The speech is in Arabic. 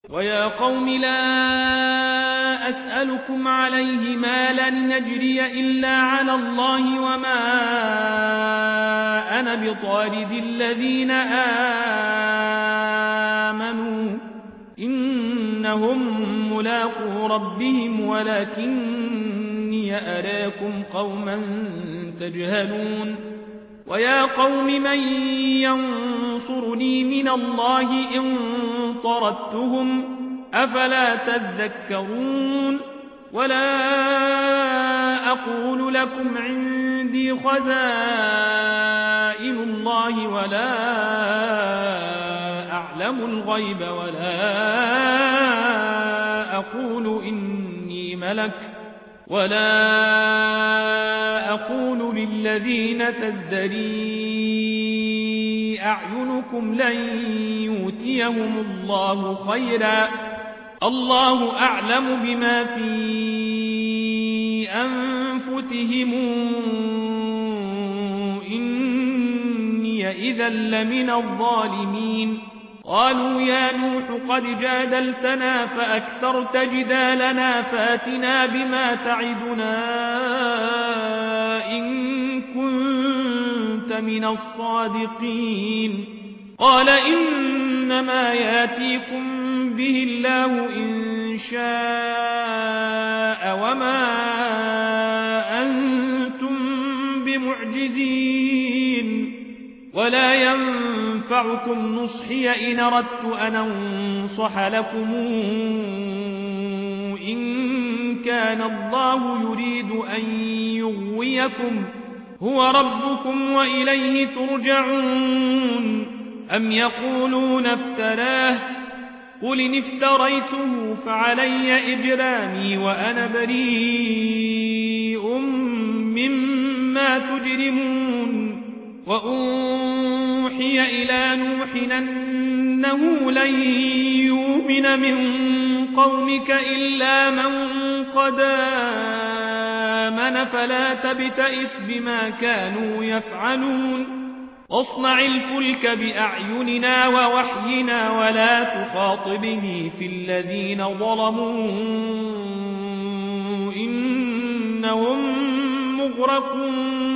ويا قوم لا أسألكم عليه مالا نجري إلا على الله وما أنا بطارد الذين آمنوا إنهم ملاقو ربهم ولكني أراكم قوما تجهلون ويا قوم من ينصرني من الله إن طردتهم أفلا تذكرون ولا أقول لكم عندي خزائن الله ولا أعلم الغيب ولا أقول إني ملك ولا أقول للذين تزدري أعينكم لن يؤتيهم الله خيرا الله أعلم بما في أنفسهم إني إذا لمن الظالمين قالوا يا نوح قد جادلتنا فأكثرت جدالنا فاتنا بما تعدنا إن كنت من الصادقين قال إنما ياتيكم به الله إن شاء وما أنتم بمعجزين ولا ينفعكم نصحي إن أردت أن أنصح لكم إن كان الله يريد أن يغويكم هو ربكم وإليه ترجعون أم يقولون افتراه قل إن افتريته فعلي إجرامي وأنا بريء مما تجرمون وأوحي إلى نوح أنه لن يؤمن من قومك إلا من قد آمن فلا تبتئس بما كانوا يفعلون واصنع الفلك بأعيننا ووحينا ولا تخاطبني في الذين ظلموا إنهم مغرقون